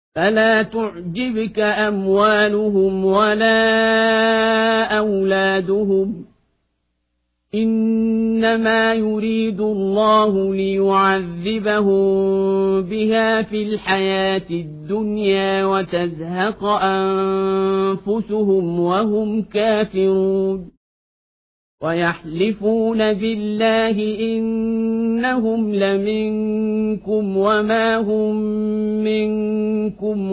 فلا تعجبك أموالهم ولا أولادهم، إنما يريد الله ليعذبهم بها في الحياة الدنيا وتزهق أنفسهم وهم كافرون. ويحلفون بالله إنهم لمنكم وما هم منكم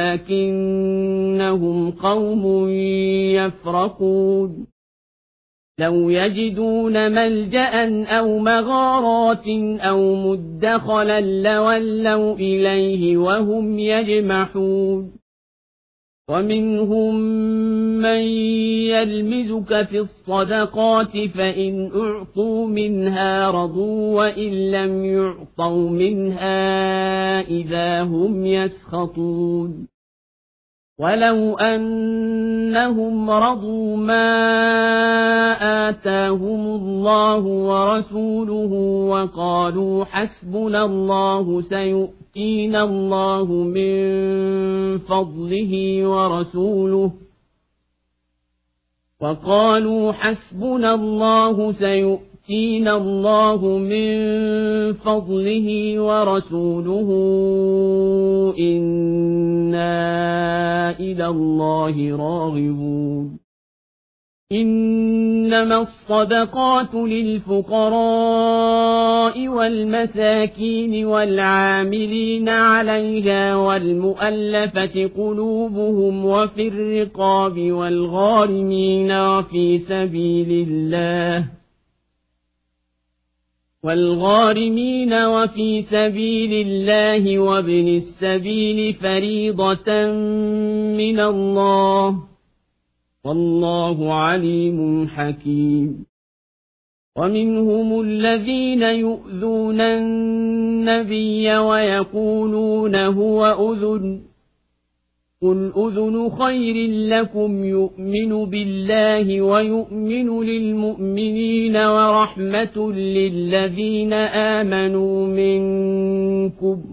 ولكنهم قوم يفرقون. لو يجدون ملجأ أو مغارات أو مدخلا لولوا إليه وهم يجمحون. ومنهم من يلمزك في الصدقات فإن أعطوا منها رضوا وإن لم يعطوا منها إذا هم يسخطون. ولو أنهم رضوا ما آتاهم الله ورسوله وقالوا حسبنا الله سيؤتينا الله من فضله ورسوله إنا إلى الله راغبون. إنما الصدقات للفقراء والمساكين والعاملين عليها والمؤلفة قلوبهم وفي الرقاب والغارمين وفي سبيل الله وابن السبيل فريضة من الله والله عليم حكيم. ومنهم الذين يؤذون النبي ويقولون هو أذن، قل أذن خير لكم يؤمن بالله ويؤمن للمؤمنين ورحمة للذين آمنوا منكم،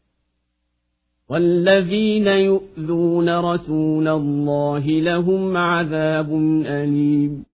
والذين يؤذون رسول الله لهم عذاب أليم.